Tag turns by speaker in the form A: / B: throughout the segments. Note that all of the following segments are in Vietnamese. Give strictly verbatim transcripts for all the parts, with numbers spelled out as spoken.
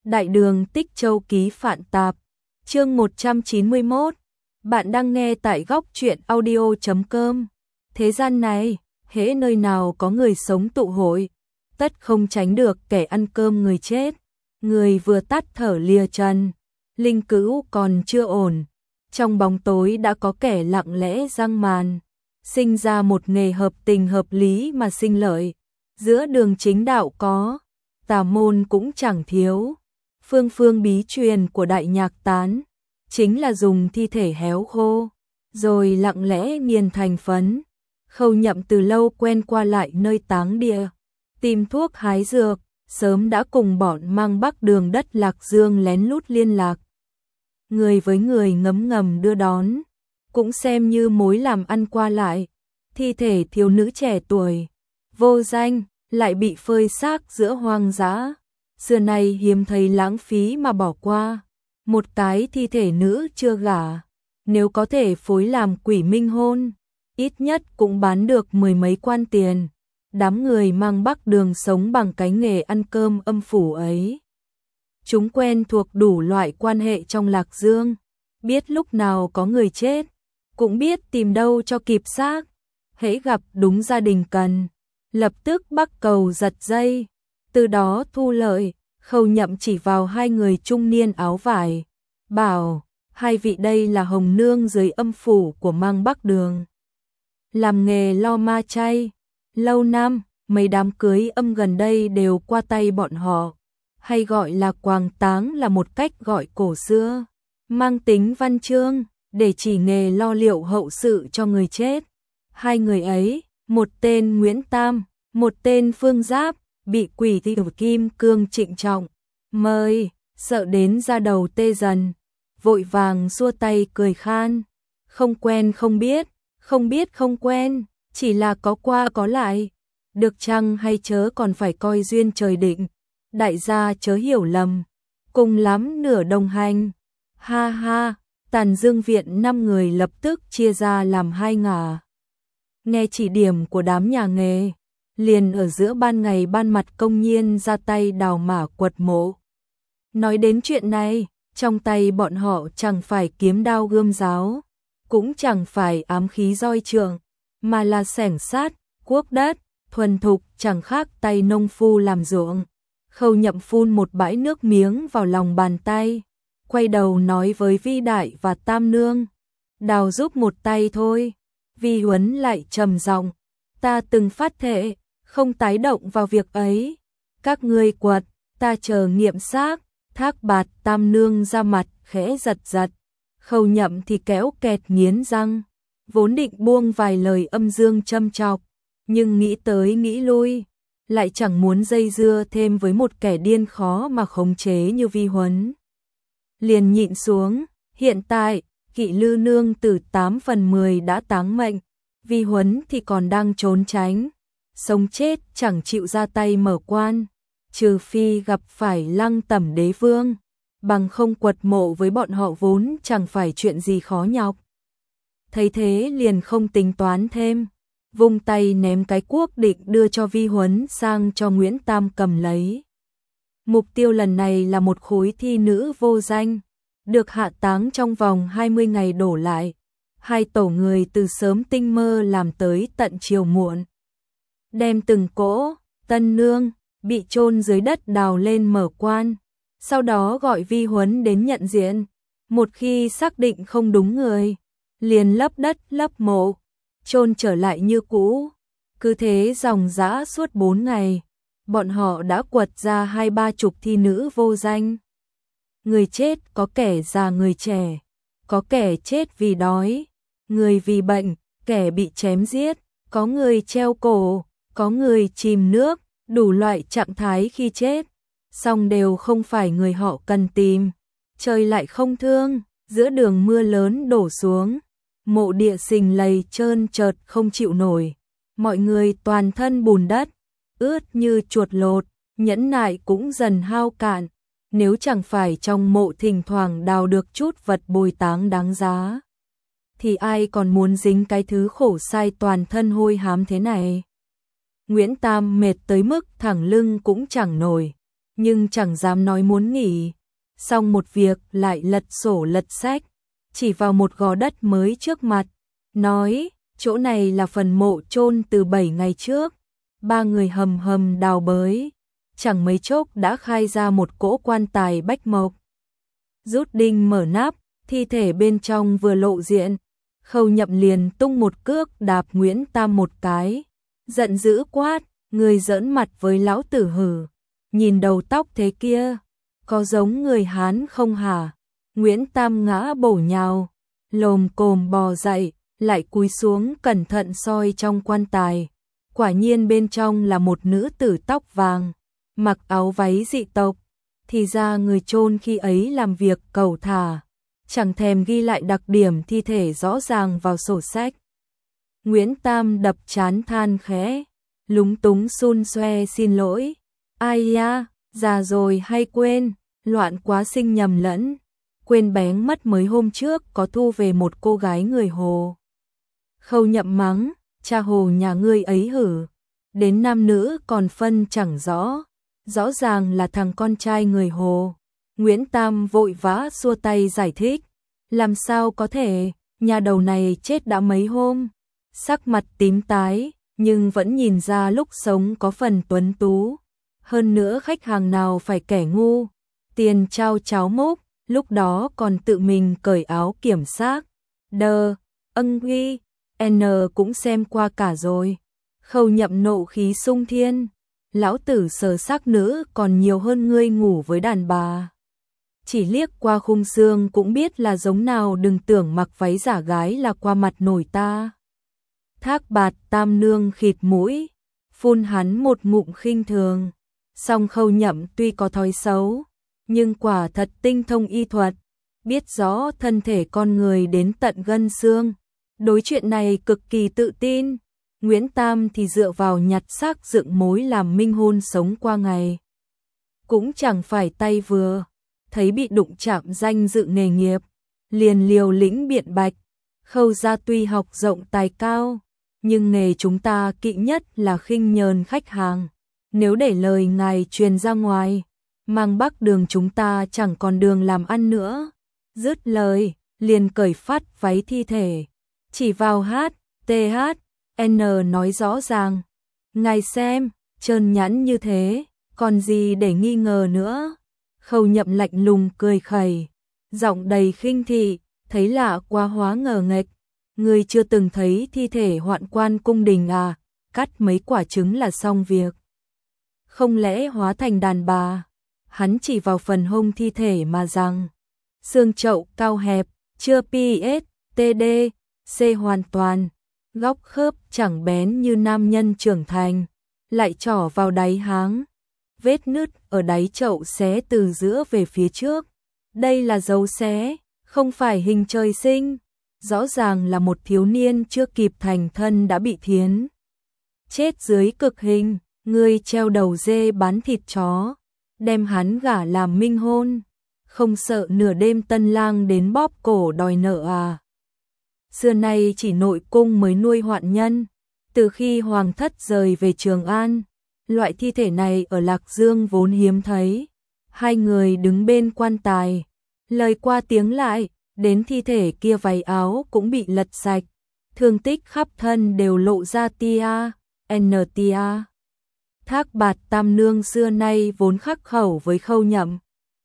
A: Đại đường Tích Châu ký Phạn Tạp, chương một trăm chín mươi mốt. Bạn đang nghe tại góc truyện audio chấm com. Thế gian này, hễ nơi nào có người sống tụ hội, tất không tránh được kẻ ăn cơm người chết. Người vừa tắt thở lìa trần, linh cữu còn chưa ổn. Trong bóng tối đã có kẻ lặng lẽ giăng màn, sinh ra một nghề hợp tình hợp lý mà sinh lợi. Giữa đường chính đạo có, tà môn cũng chẳng thiếu. Phương phương bí truyền của Đại Nhạc Tán chính là dùng thi thể héo khô, rồi lặng lẽ nghiền thành phấn. Khâu Nhậm từ lâu quen qua lại nơi táng địa, tìm thuốc hái dược, sớm đã cùng bọn Mang Bắc đường đất Lạc Dương lén lút liên lạc. Người với người ngấm ngầm đưa đón, cũng xem như mối làm ăn qua lại. Thi thể thiếu nữ trẻ tuổi, vô danh, lại bị phơi xác giữa hoang dã. Xưa nay hiếm thấy lãng phí mà bỏ qua. Một cái thi thể nữ chưa gả, nếu có thể phối làm quỷ minh hôn, ít nhất cũng bán được mười mấy quan tiền. Đám người Mang Bắc đường sống bằng cái nghề ăn cơm âm phủ ấy. Chúng quen thuộc đủ loại quan hệ trong Lạc Dương, biết lúc nào có người chết, cũng biết tìm đâu cho kịp xác. Hễ gặp đúng gia đình cần, lập tức bắt cầu giật dây, từ đó thu lợi. Khâu Nhậm chỉ vào hai người trung niên áo vải, bảo, hai vị đây là hồng nương dưới âm phủ của Mang Bắc đường. Làm nghề lo ma chay, lâu năm, mấy đám cưới âm gần đây đều qua tay bọn họ, hay gọi là quàng táng là một cách gọi cổ xưa, mang tính văn chương, để chỉ nghề lo liệu hậu sự cho người chết. Hai người ấy, một tên Nguyễn Tam, một tên Phương Giáp, bị quỷ thi kim cương trịnh trọng mời, sợ đến da đầu tê dần, vội vàng xua tay cười khan. Không quen không biết, không biết không quen, chỉ là có qua có lại, được chăng hay chớ còn phải coi duyên trời định. Đại gia chớ hiểu lầm, cùng lắm nửa đồng hành. Ha ha, Tàn Dương viện năm người lập tức chia ra làm hai ngả. Nghe chỉ điểm của đám nhà nghề, liền ở giữa ban ngày ban mặt công nhiên ra tay đào mả quật mộ. Nói đến chuyện này, trong tay bọn họ chẳng phải kiếm đao gươm giáo, cũng chẳng phải ám khí roi trượng, mà là xẻng sát, cuốc đất, thuần thục chẳng khác tay nông phu làm ruộng. Khâu Nhậm phun một bãi nước miếng vào lòng bàn tay, quay đầu nói với Vi Đại và Tam Nương, đào giúp một tay thôi. Vi Huấn lại trầm giọng, ta từng phát thệ không tái động vào việc ấy. Các ngươi quật, ta chờ nghiệm xác. Thác Bạt Tam Nương ra mặt khẽ giật giật, Khâu Nhậm thì kéo kẹt nghiến răng, vốn định buông vài lời âm dương châm chọc, nhưng nghĩ tới nghĩ lui, lại chẳng muốn dây dưa thêm với một kẻ điên khó mà khống chế như Vi Huấn. Liền nhịn xuống. Hiện tại, Kỵ Lư Nương từ tám phần mười đã táng mệnh, Vi Huấn thì còn đang trốn tránh, sống chết chẳng chịu ra tay mở quan, trừ phi gặp phải Lăng Tẩm Đế Vương, bằng không quật mộ với bọn họ vốn chẳng phải chuyện gì khó nhọc. Thấy thế liền không tính toán thêm, vung tay ném cái cuốc định đưa cho Vi Huấn sang cho Nguyễn Tam cầm lấy. Mục tiêu lần này là một khối thi nữ vô danh, được hạ táng trong vòng hai mươi ngày đổ lại. Hai tổ người từ sớm tinh mơ làm tới tận chiều muộn, đem từng cỗ tân nương bị chôn dưới đất đào lên mở quan, sau đó gọi Vi Huấn đến nhận diện. Một khi xác định không đúng người, liền lấp đất lấp mộ, chôn trở lại như cũ. Cứ thế dòng dã suốt bốn ngày, bọn họ đã quật ra hai ba chục thi nữ vô danh. Người chết có kẻ già người trẻ, có kẻ chết vì đói, người vì bệnh, kẻ bị chém giết, có người treo cổ, có người chìm nước, đủ loại trạng thái khi chết, song đều không phải người họ cần tìm. Trời lại không thương, giữa đường mưa lớn đổ xuống, mộ địa sình lầy trơn trợt không chịu nổi, mọi người toàn thân bùn đất, ướt như chuột lột, nhẫn nại cũng dần hao cạn. Nếu chẳng phải trong mộ thỉnh thoảng đào được chút vật bồi táng đáng giá, thì ai còn muốn dính cái thứ khổ sai toàn thân hôi hám thế này. Nguyễn Tam mệt tới mức thẳng lưng cũng chẳng nổi, nhưng chẳng dám nói muốn nghỉ. Xong một việc lại lật sổ lật sách, chỉ vào một gò đất mới trước mặt, nói, chỗ này là phần mộ chôn từ bảy ngày trước. Ba người hầm hầm đào bới, chẳng mấy chốc đã khai ra một cỗ quan tài bách mộc. Rút đinh mở nắp, thi thể bên trong vừa lộ diện, Khâu Nhậm liền tung một cước đạp Nguyễn Tam một cái, giận dữ quát, người giỡn mặt với lão tử hử, nhìn đầu tóc thế kia, có giống người Hán không hả? Nguyễn Tam ngã bổ nhào, lồm cồm bò dậy, lại cúi xuống cẩn thận soi trong quan tài. Quả nhiên bên trong là một nữ tử tóc vàng, mặc áo váy dị tộc, thì ra người chôn khi ấy làm việc cẩu thả, chẳng thèm ghi lại đặc điểm thi thể rõ ràng vào sổ sách. Nguyễn Tam đập trán than khẽ, lúng túng xun xoe xin lỗi, ai ya, già rồi hay quên, loạn quá sinh nhầm lẫn, quên bén mất mới hôm trước có thu về một cô gái người Hồ. Khâu Nhậm mắng, cha Hồ nhà ngươi ấy hử, đến nam nữ còn phân chẳng rõ, rõ ràng là thằng con trai người Hồ. Nguyễn Tam vội vã xua tay giải thích, làm sao có thể, nhà đầu này chết đã mấy hôm, sắc mặt tím tái, nhưng vẫn nhìn ra lúc sống có phần tuấn tú. Hơn nữa khách hàng nào phải kẻ ngu, tiền trao cháo múc, lúc đó còn tự mình cởi áo kiểm xác. Đờ, ân huy, N cũng xem qua cả rồi. Khâu Nhậm nộ khí sung thiên, lão tử sờ sắc nữ còn nhiều hơn ngươi ngủ với đàn bà. Chỉ liếc qua khung xương cũng biết là giống nào, đừng tưởng mặc váy giả gái là qua mặt nổi ta. Thác Bạt Tam Nương khịt mũi, phun hắn một ngụm khinh thường. Song Khâu Nhậm tuy có thói xấu, nhưng quả thật tinh thông y thuật, biết rõ thân thể con người đến tận gân xương. Đối chuyện này cực kỳ tự tin. Nguyễn Tam thì dựa vào nhặt xác dựng mối làm minh hôn sống qua ngày. Cũng chẳng phải tay vừa, thấy bị đụng chạm danh dự nghề nghiệp, liền liều lĩnh biện bạch. Khâu gia tuy học rộng tài cao, nhưng nghề chúng ta kỵ nhất là khinh nhờn khách hàng. Nếu để lời ngài truyền ra ngoài, mang Bắc Đường chúng ta chẳng còn đường làm ăn nữa. Dứt lời, liền cởi phát váy thi thể, chỉ vào hát, tê hát, N nói rõ ràng. Ngài xem, trơn nhẵn như thế, còn gì để nghi ngờ nữa. Khâu Nhậm lạnh lùng cười khẩy, giọng đầy khinh thị, thấy lạ quá hóa ngờ nghệch. Người chưa từng thấy thi thể hoạn quan cung đình à, cắt mấy quả trứng là xong việc. Không lẽ hóa thành đàn bà? Hắn chỉ vào phần hông thi thể mà rằng, xương chậu cao hẹp, chưa pê ét, tê đê, C hoàn toàn, góc khớp chẳng bén như nam nhân trưởng thành, lại trỏ vào đáy háng. Vết nứt ở đáy chậu xé từ giữa về phía trước. Đây là dấu xé, không phải hình trời sinh. Rõ ràng là một thiếu niên chưa kịp thành thân đã bị thiến chết dưới cực hình. Ngươi treo đầu dê bán thịt chó, đem hắn gả làm minh hôn, không sợ nửa đêm tân lang đến bóp cổ đòi nợ à? Xưa nay chỉ nội cung mới nuôi hoạn nhân, từ khi hoàng thất rời về Trường An, loại thi thể này ở Lạc Dương vốn hiếm thấy. Hai người đứng bên quan tài, lời qua tiếng lại, đến thi thể kia váy áo cũng bị lật sạch, thương tích khắp thân đều lộ ra tia, n tia. Thác Bạt Tam Nương xưa nay vốn khắc khẩu với Khâu Nhậm,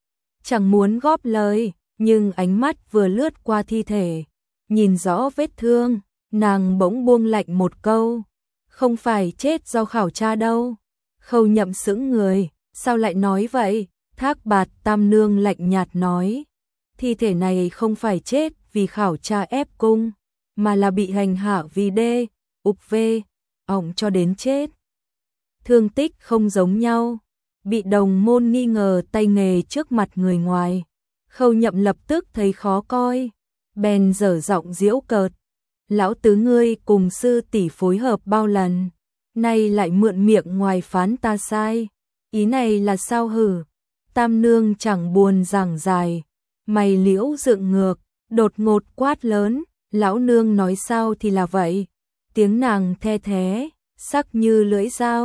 A: chẳng muốn góp lời, nhưng ánh mắt vừa lướt qua thi thể, nhìn rõ vết thương, nàng bỗng buông lạnh một câu, không phải chết do khảo tra đâu. Khâu Nhậm sững người, sao lại nói vậy? Thác Bạt Tam Nương lạnh nhạt nói, thi thể này không phải chết vì khảo tra ép cung, mà là bị hành hạ vì đê, ục vê, ỏng cho đến chết. Thương tích không giống nhau, bị đồng môn nghi ngờ tay nghề trước mặt người ngoài. Khâu Nhậm lập tức thấy khó coi, bèn dở giọng giễu cợt, lão tứ ngươi cùng sư tỷ phối hợp bao lần, nay lại mượn miệng ngoài phán ta sai, ý này là sao hử? Tam Nương chẳng buồn giảng dài, mày liễu dựng ngược, đột ngột quát lớn, lão nương nói sao thì là vậy. Tiếng nàng the thế, sắc như lưỡi dao,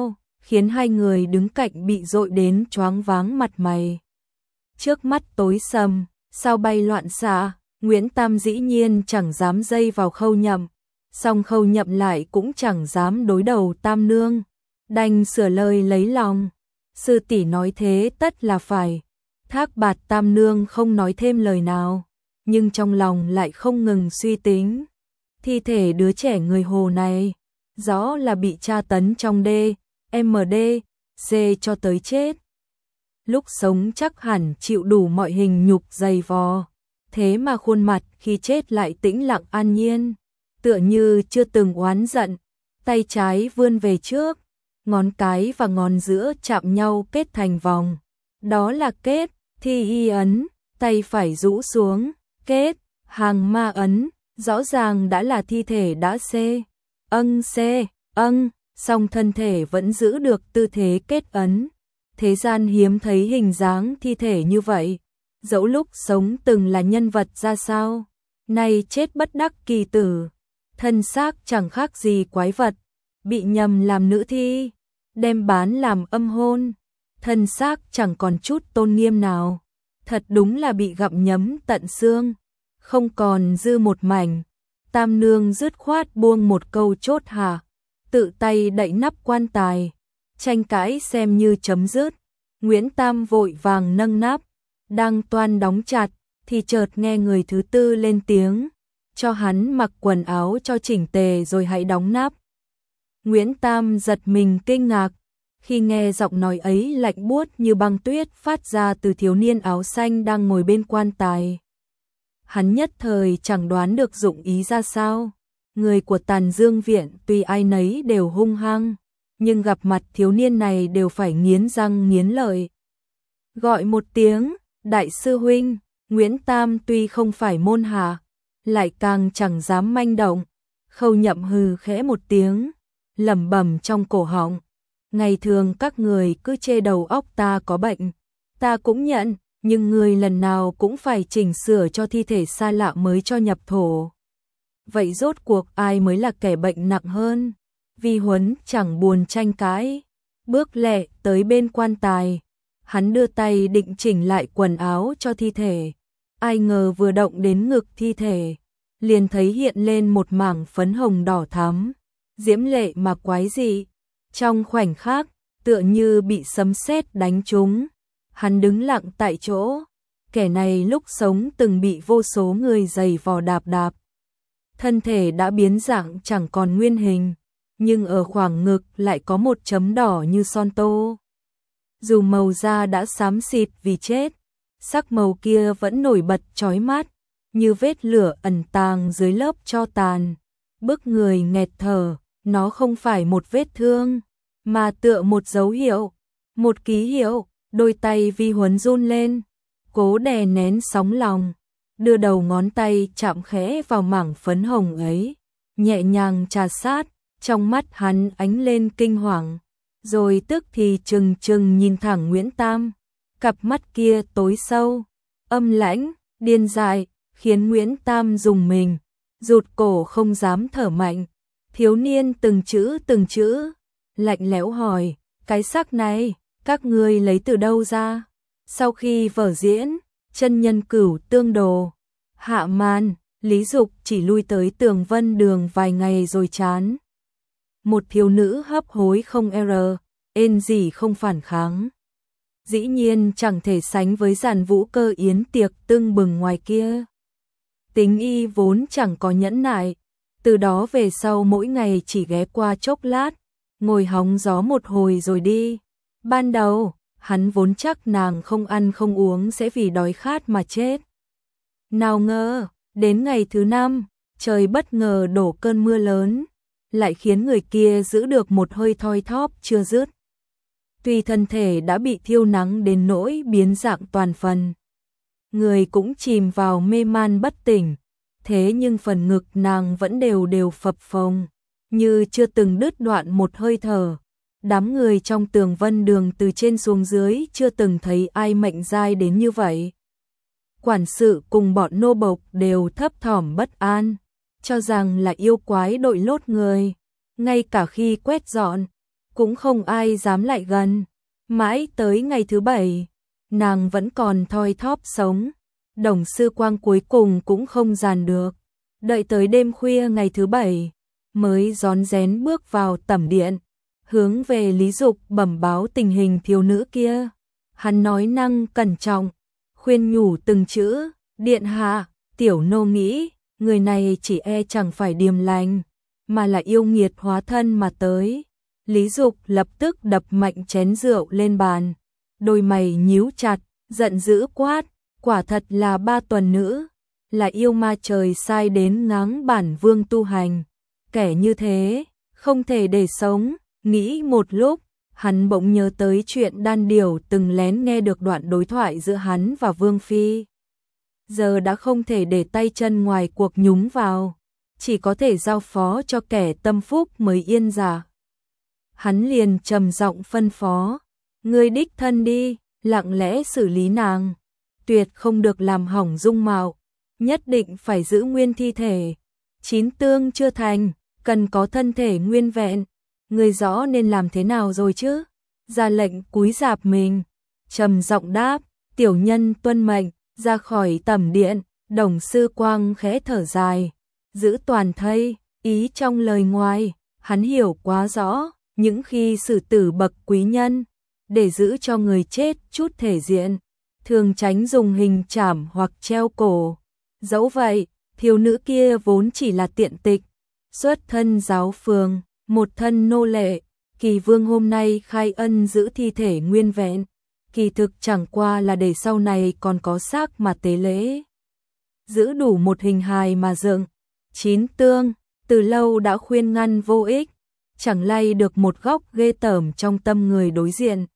A: khiến hai người đứng cạnh bị dội đến choáng váng mặt mày. Trước mắt tối sầm, sao bay loạn xạ, Nguyễn Tam dĩ nhiên chẳng dám dây vào Khâu Nhậm, song Khâu Nhậm lại cũng chẳng dám đối đầu Tam nương, đành sửa lời lấy lòng. Sư tỷ nói thế tất là phải. Thác Bạt Tam nương không nói thêm lời nào, nhưng trong lòng lại không ngừng suy tính. Thi thể đứa trẻ người Hồ này, rõ là bị tra tấn trong D, M D, C cho tới chết. Lúc sống chắc hẳn chịu đủ mọi hình nhục dày vò, thế mà khuôn mặt khi chết lại tĩnh lặng an nhiên, tựa như chưa từng oán giận. Tay trái vươn về trước, ngón cái và ngón giữa chạm nhau kết thành vòng. Đó là kết, thi y ấn, tay phải rũ xuống, kết, hàng ma ấn, rõ ràng đã là thi thể đã C. Âng C, âng, song thân thể vẫn giữ được tư thế kết ấn. Thế gian hiếm thấy hình dáng thi thể như vậy, dẫu lúc sống từng là nhân vật ra sao, nay chết bất đắc kỳ tử, thân xác chẳng khác gì quái vật, bị nhầm làm nữ thi, đem bán làm âm hôn, thân xác chẳng còn chút tôn nghiêm nào, thật đúng là bị gặm nhấm tận xương, không còn dư một mảnh. Tam nương dứt khoát buông một câu chốt hạ, tự tay đậy nắp quan tài, tranh cãi xem như chấm dứt. Nguyễn Tam vội vàng nâng nắp, đang toan đóng chặt, thì chợt nghe người thứ tư lên tiếng, cho hắn mặc quần áo cho chỉnh tề rồi hãy đóng nắp. Nguyễn Tam giật mình kinh ngạc, khi nghe giọng nói ấy lạnh buốt như băng tuyết phát ra từ thiếu niên áo xanh đang ngồi bên quan tài. Hắn nhất thời chẳng đoán được dụng ý ra sao. Người của Tàn Dương Viện tuy ai nấy đều hung hăng, nhưng gặp mặt thiếu niên này đều phải nghiến răng nghiến lợi. Gọi một tiếng, đại sư huynh. Nguyễn Tam tuy không phải môn hạ, lại càng chẳng dám manh động. Khâu Nhậm hừ khẽ một tiếng, lẩm bẩm trong cổ họng. Ngày thường các người cứ chê đầu óc ta có bệnh, ta cũng nhận, nhưng người lần nào cũng phải chỉnh sửa cho thi thể xa lạ mới cho nhập thổ. Vậy rốt cuộc ai mới là kẻ bệnh nặng hơn? Vi Huấn chẳng buồn tranh cãi, bước lẹ tới bên quan tài, hắn đưa tay định chỉnh lại quần áo cho thi thể. Ai ngờ vừa động đến ngực thi thể, liền thấy hiện lên một mảng phấn hồng đỏ thắm, diễm lệ mà quái dị. Trong khoảnh khắc, tựa như bị sấm sét đánh trúng, hắn đứng lặng tại chỗ. Kẻ này lúc sống từng bị vô số người giày vò đạp đạp, thân thể đã biến dạng chẳng còn nguyên hình, nhưng ở khoảng ngực lại có một chấm đỏ như son tô. Dù màu da đã xám xịt vì chết, sắc màu kia vẫn nổi bật chói mắt, như vết lửa ẩn tàng dưới lớp tro tàn, bức người nghẹt thở. Nó không phải một vết thương, mà tựa một dấu hiệu, một ký hiệu. Đôi tay Vi Huấn run lên, cố đè nén sóng lòng, đưa đầu ngón tay chạm khẽ vào mảng phấn hồng ấy, nhẹ nhàng trà sát. Trong mắt hắn ánh lên kinh hoàng, rồi tức thì trừng trừng nhìn thẳng Nguyễn Tam. Cặp mắt kia tối sâu, âm lãnh, điên dại, khiến Nguyễn Tam rùng mình, rụt cổ không dám thở mạnh. Thiếu niên từng chữ từng chữ, lạnh lẽo hỏi, cái xác này, các ngươi lấy từ đâu ra? Sau khi vở diễn, chân nhân Cửu Tương Đồ hạ màn, Lý Dục chỉ lui tới Tường Vân Đường vài ngày rồi chán. Một thiếu nữ hấp hối không r, ên gì không phản kháng. Dĩ nhiên chẳng thể sánh với dàn vũ cơ yến tiệc tưng bừng ngoài kia. Tính y vốn chẳng có nhẫn nại, từ đó về sau mỗi ngày chỉ ghé qua chốc lát, ngồi hóng gió một hồi rồi đi. Ban đầu, hắn vốn chắc nàng không ăn không uống sẽ vì đói khát mà chết. Nào ngờ, đến ngày thứ năm, trời bất ngờ đổ cơn mưa lớn, lại khiến người kia giữ được một hơi thoi thóp chưa dứt. Tuy thân thể đã bị thiêu nắng đến nỗi biến dạng toàn phần, người cũng chìm vào mê man bất tỉnh, thế nhưng phần ngực nàng vẫn đều đều phập phồng, như chưa từng đứt đoạn một hơi thở. Đám người trong Tường Vân Đường từ trên xuống dưới chưa từng thấy ai mệnh dai đến như vậy. Quản sự cùng bọn nô bộc đều thấp thỏm bất an, cho rằng là yêu quái đội lốt người. Ngay cả khi quét dọn, cũng không ai dám lại gần. Mãi tới ngày thứ bảy, nàng vẫn còn thoi thóp sống. Đồng Sư Quang cuối cùng cũng không dàn được. Đợi tới đêm khuya ngày thứ bảy, mới rón rén bước vào tẩm điện, hướng về Lý Dục bẩm báo tình hình thiếu nữ kia. Hắn nói năng cẩn trọng, khuyên nhủ từng chữ, điện hạ, tiểu nô nghĩ, người này chỉ e chẳng phải điềm lành, mà là yêu nghiệt hóa thân mà tới. Lý Dục lập tức đập mạnh chén rượu lên bàn, đôi mày nhíu chặt, giận dữ quát, quả thật là ba tuần nữ, là yêu ma trời sai đến ngáng bản vương tu hành. Kẻ như thế, không thể để sống. Nghĩ một lúc, hắn bỗng nhớ tới chuyện Đan Điểu từng lén nghe được đoạn đối thoại giữa hắn và Vương Phi. Giờ đã không thể để tay chân ngoài cuộc nhúng vào, chỉ có thể giao phó cho kẻ tâm phúc mới yên giả. Hắn liền trầm giọng phân phó, ngươi đích thân đi, lặng lẽ xử lý nàng, tuyệt không được làm hỏng dung mạo, nhất định phải giữ nguyên thi thể. Chín tương chưa thành, cần có thân thể nguyên vẹn. Ngươi rõ nên làm thế nào rồi chứ? Ra lệnh cúi rạp mình, trầm giọng đáp, tiểu nhân tuân mệnh. Ra khỏi tẩm điện, Đồng Sư Quang khẽ thở dài, giữ toàn thây, ý trong lời ngoài, hắn hiểu quá rõ, những khi xử tử bậc quý nhân, để giữ cho người chết chút thể diện, thường tránh dùng hình trảm hoặc treo cổ. Dẫu vậy, thiếu nữ kia vốn chỉ là tiện tịch, xuất thân giáo phường, một thân nô lệ, Kỳ Vương hôm nay khai ân giữ thi thể nguyên vẹn, kỳ thực chẳng qua là để sau này còn có xác mà tế lễ. Giữ đủ một hình hài mà dựng. Chín tương, từ lâu đã khuyên ngăn vô ích, chẳng lay được một góc ghê tởm trong tâm người đối diện.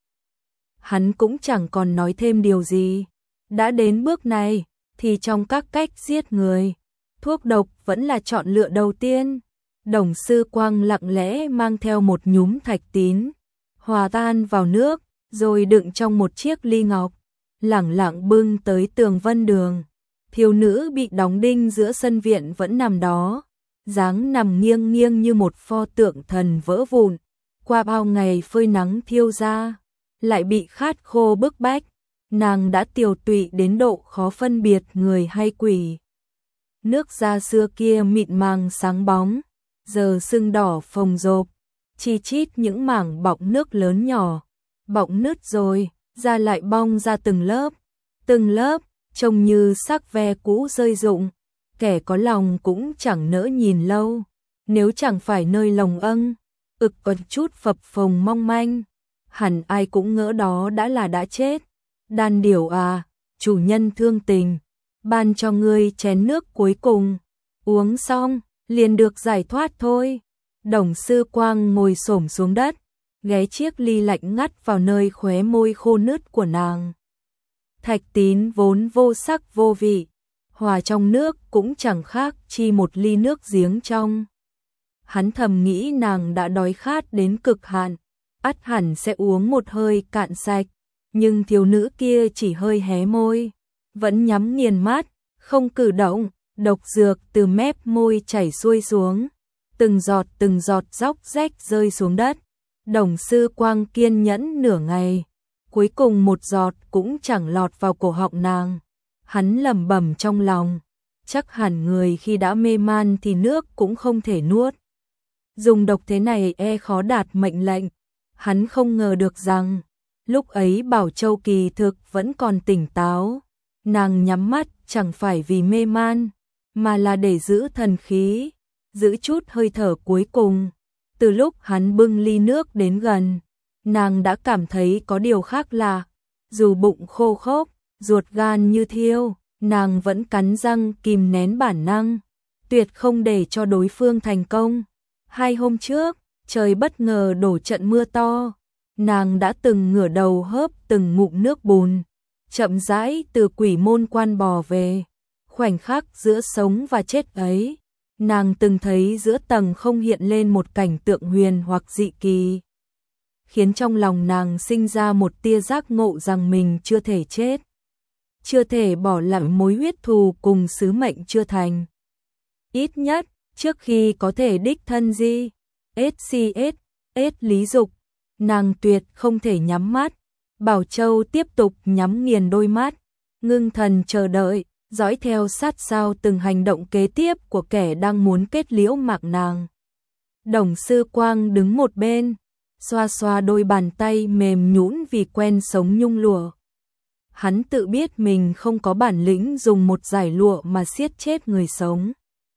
A: Hắn cũng chẳng còn nói thêm điều gì. Đã đến bước này, thì trong các cách giết người, thuốc độc vẫn là chọn lựa đầu tiên. Đồng Sư Quang lặng lẽ mang theo một nhúm thạch tín, hòa tan vào nước, rồi đựng trong một chiếc ly ngọc, lẳng lặng bưng tới Tường Vân Đường. Thiếu nữ bị đóng đinh giữa sân viện vẫn nằm đó, dáng nằm nghiêng nghiêng như một pho tượng thần vỡ vụn, qua bao ngày phơi nắng thiêu ra, lại bị khát khô bức bách, nàng đã tiều tụy đến độ khó phân biệt người hay quỷ. Nước da xưa kia mịn màng sáng bóng, giờ sưng đỏ phồng rộp, chi chít những mảng bọng nước lớn nhỏ, bọng nứt rồi, da lại bong ra từng lớp, từng lớp, trông như xác ve cũ rơi rụng, kẻ có lòng cũng chẳng nỡ nhìn lâu, nếu chẳng phải nơi lồng âng, ực còn chút phập phồng mong manh, hẳn ai cũng ngỡ đó đã là đã chết. Đan Điểu à, chủ nhân thương tình, ban cho ngươi chén nước cuối cùng, uống xong, liền được giải thoát thôi. Đồng Sư Quang ngồi xổm xuống đất, ghé chiếc ly lạnh ngắt vào nơi khóe môi khô nứt của nàng. Thạch tín vốn vô sắc vô vị, hòa trong nước cũng chẳng khác chi một ly nước giếng trong. Hắn thầm nghĩ nàng đã đói khát đến cực hạn, ắt hẳn sẽ uống một hơi cạn sạch, nhưng thiếu nữ kia chỉ hơi hé môi, vẫn nhắm nghiền mắt, không cử động, độc dược từ mép môi chảy xuôi xuống, từng giọt từng giọt róc rách rơi xuống đất. Đồng Sư Quang kiên nhẫn nửa ngày, cuối cùng một giọt cũng chẳng lọt vào cổ họng nàng. Hắn lẩm bẩm trong lòng, chắc hẳn người khi đã mê man thì nước cũng không thể nuốt. Dùng độc thế này e khó đạt mệnh lệnh. Hắn không ngờ được rằng, lúc ấy Bảo Châu kỳ thực vẫn còn tỉnh táo. Nàng nhắm mắt chẳng phải vì mê man, mà là để giữ thần khí, giữ chút hơi thở cuối cùng. Từ lúc hắn bưng ly nước đến gần, nàng đã cảm thấy có điều khác lạ. Dù bụng khô khốc, ruột gan như thiêu, nàng vẫn cắn răng kìm nén bản năng, tuyệt không để cho đối phương thành công. Hai hôm trước, trời bất ngờ đổ trận mưa to, nàng đã từng ngửa đầu hớp từng ngụm nước bùn, chậm rãi từ quỷ môn quan bò về. Khoảnh khắc giữa sống và chết ấy, nàng từng thấy giữa tầng không hiện lên một cảnh tượng huyền hoặc dị kỳ, khiến trong lòng nàng sinh ra một tia giác ngộ rằng mình chưa thể chết, chưa thể bỏ lại mối huyết thù cùng sứ mệnh chưa thành. Ít nhất, trước khi có thể đích thân di, ét xê ét, ét Lý Dục, nàng tuyệt không thể nhắm mắt. Bảo Châu tiếp tục nhắm nghiền đôi mắt, ngưng thần chờ đợi, dõi theo sát sao từng hành động kế tiếp của kẻ đang muốn kết liễu mạng nàng. Đồng Sư Quang đứng một bên, xoa xoa đôi bàn tay mềm nhũn vì quen sống nhung lụa. Hắn tự biết mình không có bản lĩnh dùng một dải lụa mà siết chết người sống.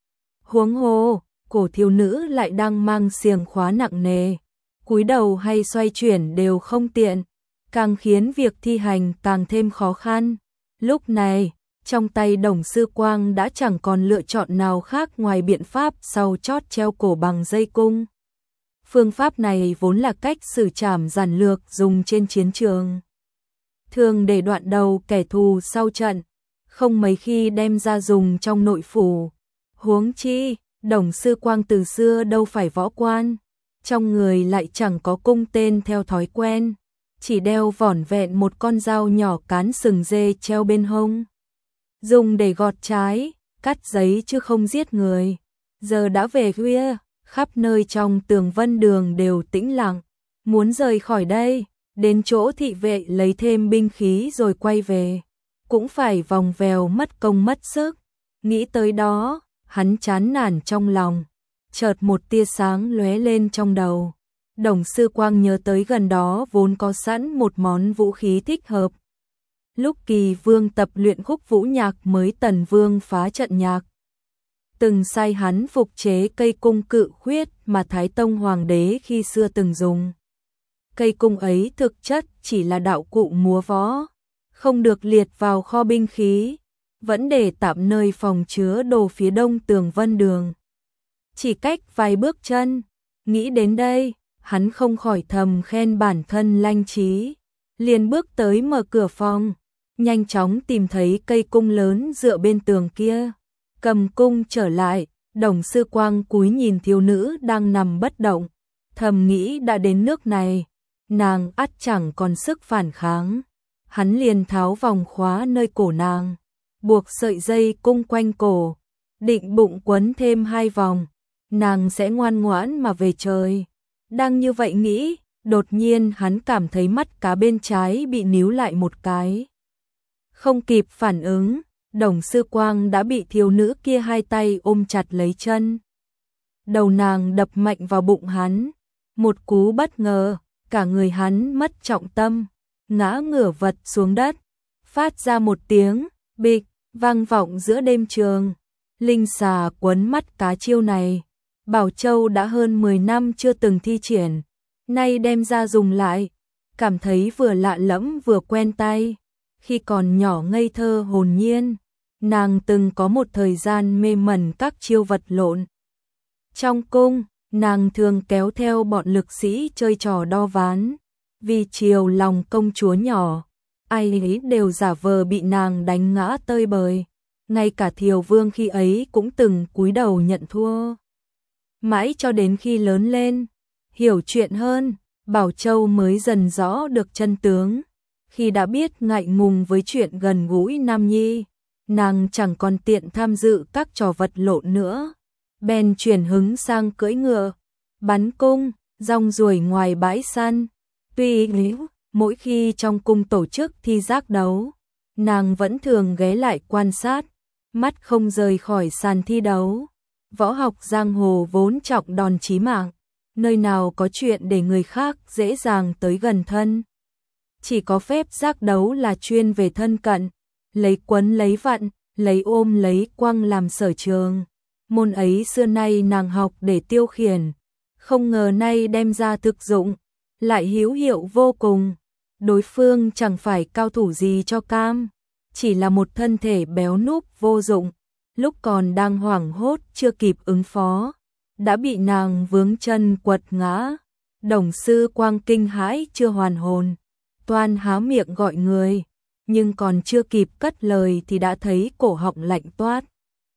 A: Huống hồ, cổ thiếu nữ lại đang mang xiềng khóa nặng nề, cúi đầu hay xoay chuyển đều không tiện, càng khiến việc thi hành càng thêm khó khăn. Lúc này, trong tay Đồng Sư Quang đã chẳng còn lựa chọn nào khác ngoài biện pháp sau chót treo cổ bằng dây cung. Phương pháp này vốn là cách xử trảm giản lược dùng trên chiến trường, thường để đoạn đầu kẻ thù sau trận, không mấy khi đem ra dùng trong nội phủ. Huống chi, Đồng Sư Quang từ xưa đâu phải võ quan, trong người lại chẳng có cung tên theo thói quen, chỉ đeo vỏn vẹn một con dao nhỏ cán sừng dê treo bên hông, dùng để gọt trái, cắt giấy chứ không giết người. Giờ đã về khuya, khắp nơi trong Tường Vân Đường đều tĩnh lặng, muốn rời khỏi đây, đến chỗ thị vệ lấy thêm binh khí rồi quay về, cũng phải vòng vèo mất công mất sức. Nghĩ tới đó, hắn chán nản trong lòng, chợt một tia sáng lóe lên trong đầu. Đồng Sư Quang nhớ tới gần đó vốn có sẵn một món vũ khí thích hợp. Lúc Kỳ Vương tập luyện khúc vũ nhạc mới Tần Vương phá trận nhạc, từng sai hắn phục chế cây cung cự khuyết mà Thái Tông Hoàng đế khi xưa từng dùng. Cây cung ấy thực chất chỉ là đạo cụ múa võ, không được liệt vào kho binh khí, vẫn để tạm nơi phòng chứa đồ phía đông Tường Vân Đường. Chỉ cách vài bước chân, nghĩ đến đây, hắn không khỏi thầm khen bản thân lanh trí, liền bước tới mở cửa phòng, nhanh chóng tìm thấy cây cung lớn dựa bên tường kia, cầm cung trở lại. Đồng Sư Quang cúi nhìn thiếu nữ đang nằm bất động, thầm nghĩ đã đến nước này, nàng ắt chẳng còn sức phản kháng. Hắn liền tháo vòng khóa nơi cổ nàng, buộc sợi dây cung quanh cổ, định bụng quấn thêm hai vòng, nàng sẽ ngoan ngoãn mà về trời. Đang như vậy nghĩ, đột nhiên hắn cảm thấy mắt cá bên trái bị níu lại một cái. Không kịp phản ứng, Đồng Sư Quang đã bị thiếu nữ kia hai tay ôm chặt lấy chân. Đầu nàng đập mạnh vào bụng hắn, một cú bất ngờ, cả người hắn mất trọng tâm, ngã ngửa vật xuống đất, phát ra một tiếng bịch vang vọng giữa đêm trường. Linh xà quấn mắt cá chiêu này, Bảo Châu đã hơn mười năm chưa từng thi triển, nay đem ra dùng lại, cảm thấy vừa lạ lẫm vừa quen tay. Khi còn nhỏ ngây thơ hồn nhiên, nàng từng có một thời gian mê mẩn các chiêu vật lộn. Trong cung, nàng thường kéo theo bọn lực sĩ chơi trò đo ván, vì chiều lòng công chúa nhỏ, ai ấy đều giả vờ bị nàng đánh ngã tơi bời. Ngay cả Thiều Vương khi ấy cũng từng cúi đầu nhận thua. Mãi cho đến khi lớn lên, hiểu chuyện hơn, Bảo Châu mới dần rõ được chân tướng. Khi đã biết ngại ngùng với chuyện gần gũi nam nhi, nàng chẳng còn tiện tham dự các trò vật lộn nữa, bèn chuyển hứng sang cưỡi ngựa, bắn cung, rong ruổi ngoài bãi săn. Tuy liễu, mỗi khi trong cung tổ chức thi giác đấu, nàng vẫn thường ghé lại quan sát, mắt không rời khỏi sàn thi đấu. Võ học giang hồ vốn trọng đòn chí mạng, nơi nào có chuyện để người khác dễ dàng tới gần thân. Chỉ có phép giác đấu là chuyên về thân cận, lấy quấn lấy vặn, lấy ôm lấy quăng làm sở trường. Môn ấy xưa nay nàng học để tiêu khiển, không ngờ nay đem ra thực dụng, lại hữu hiệu vô cùng. Đối phương chẳng phải cao thủ gì cho cam, chỉ là một thân thể béo núp vô dụng, lúc còn đang hoảng hốt chưa kịp ứng phó, đã bị nàng vướng chân quật ngã. Đồng Sư Quang kinh hãi chưa hoàn hồn, toan há miệng gọi người, nhưng còn chưa kịp cất lời thì đã thấy cổ họng lạnh toát.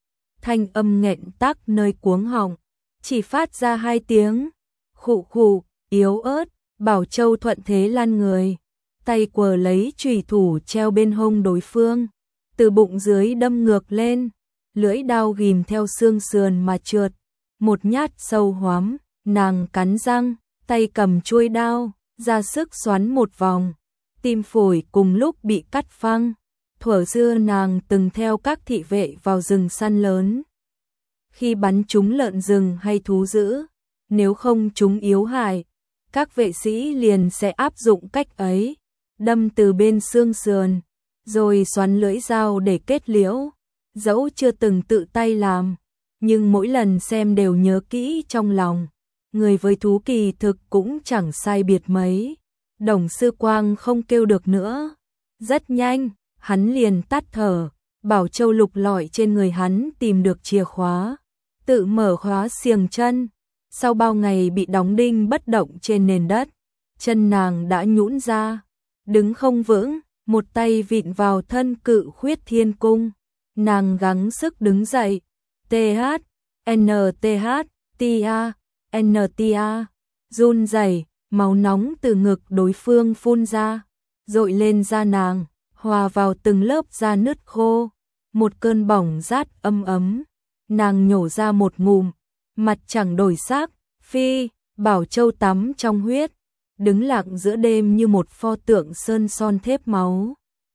A: Thanh âm nghẹn tắc nơi cuống họng, chỉ phát ra hai tiếng khụ khụ yếu ớt. Bảo Châu thuận thế lăn người, tay quờ lấy chùy thủ treo bên hông đối phương, từ bụng dưới đâm ngược lên, lưỡi đao ghim theo xương sườn mà trượt, một nhát sâu hoắm. Nàng cắn răng, tay cầm chuôi đao, ra sức xoắn một vòng, tim phổi cùng lúc bị cắt phăng. Thuở xưa nàng từng theo các thị vệ vào rừng săn lớn. Khi bắn trúng lợn rừng hay thú dữ, nếu không chúng yếu hại, các vệ sĩ liền sẽ áp dụng cách ấy, đâm từ bên xương sườn, rồi xoắn lưỡi dao để kết liễu. Dẫu chưa từng tự tay làm, nhưng mỗi lần xem đều nhớ kỹ trong lòng. Người với thú kỳ thực cũng chẳng sai biệt mấy. Đồng Sư Quang không kêu được nữa. Rất nhanh, hắn liền tắt thở. Bảo Châu lục lọi trên người hắn tìm được chìa khóa, tự mở khóa xiềng chân. Sau bao ngày bị đóng đinh bất động trên nền đất, chân nàng đã nhũn ra, đứng không vững, một tay vịn vào thân Cự Khuyết Thiên Cung. Nàng gắng sức đứng dậy. T H, N T H, T A, N T A, run rẩy, máu nóng từ ngực đối phương phun ra, dội lên da nàng, hòa vào từng lớp da nứt khô. Một cơn bỏng rát ấm ấm, nàng nhổ ra một ngụm, mặt chẳng đổi sắc. Phi, Bảo Châu tắm trong huyết, đứng lặng giữa đêm như một pho tượng sơn son thép máu.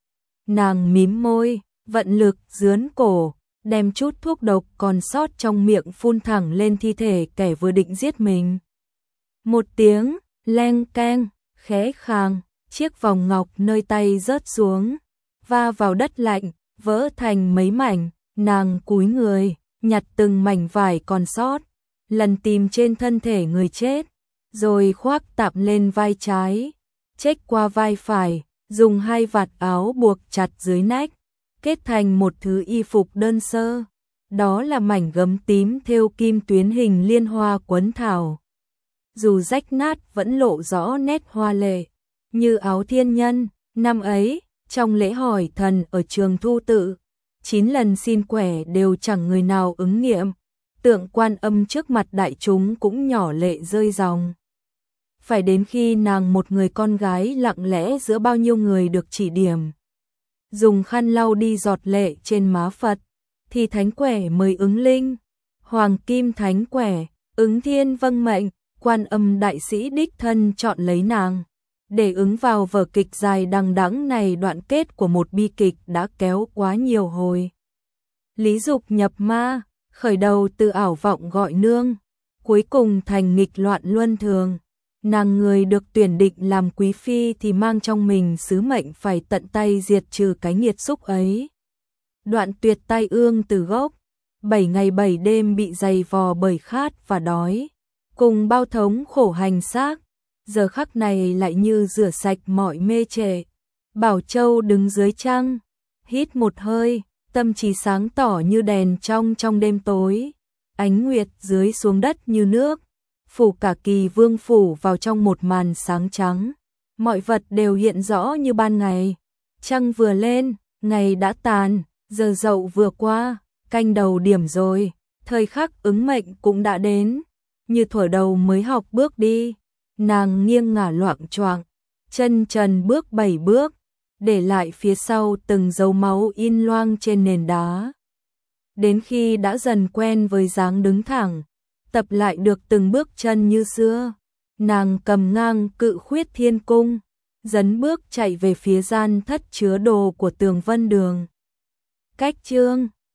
A: Nàng mím môi, vận lực dướn cổ, đem chút thuốc độc còn sót trong miệng phun thẳng lên thi thể kẻ vừa định giết mình. Một tiếng leng keng, khẽ khàng, chiếc vòng ngọc nơi tay rớt xuống, va vào đất lạnh, vỡ thành mấy mảnh. Nàng cúi người, nhặt từng mảnh vải còn sót, lần tìm trên thân thể người chết, rồi khoác tạm lên vai trái, chếch qua vai phải, dùng hai vạt áo buộc chặt dưới nách, kết thành một thứ y phục đơn sơ. Đó là mảnh gấm tím thêu kim tuyến hình liên hoa quấn thảo. Dù rách nát vẫn lộ rõ nét hoa lệ, như áo thiên nhân. Năm ấy, trong lễ hỏi thần ở Trường Thu Tự, chín lần xin quẻ đều chẳng người nào ứng nghiệm. Tượng Quan Âm trước mặt đại chúng cũng nhỏ lệ rơi ròng. Phải đến khi nàng một người con gái lặng lẽ giữa bao nhiêu người được chỉ điểm, dùng khăn lau đi giọt lệ trên má Phật, thì thánh quẻ mới ứng linh. Hoàng kim thánh quẻ, ứng thiên vâng mệnh, Quan Âm đại sĩ đích thân chọn lấy nàng để ứng vào vở kịch dài đằng đẵng này. Đoạn kết của một bi kịch đã kéo quá nhiều hồi. Lý dục nhập ma, khởi đầu từ ảo vọng gọi nương, cuối cùng thành nghịch loạn luân thường. Nàng người được tuyển định làm quý phi thì mang trong mình sứ mệnh phải tận tay diệt trừ cái nghiệt xúc ấy, đoạn tuyệt tai ương từ gốc. Bảy ngày bảy đêm bị dày vò bởi khát và đói, cùng bao thống khổ hành xác, giờ khắc này lại như rửa sạch mọi mê trệ. Bảo Châu đứng dưới trăng, hít một hơi, tâm trí sáng tỏ như đèn trong trong đêm tối. Ánh nguyệt dưới xuống đất như nước, phủ cả Kỳ Vương phủ vào trong một màn sáng trắng. Mọi vật đều hiện rõ như ban ngày. Trăng vừa lên, ngày đã tàn, giờ dậu vừa qua, canh đầu điểm rồi, thời khắc ứng mệnh cũng đã đến. Như thuở đầu mới học bước đi, nàng nghiêng ngả loạng choạng, chân trần bước bảy bước, để lại phía sau từng dấu máu in loang trên nền đá. Đến khi đã dần quen với dáng đứng thẳng, tập lại được từng bước chân như xưa, nàng cầm ngang Cự Khuyết Thiên Cung, dấn bước chạy về phía gian thất chứa đồ của Tường Vân Đường. Cách chương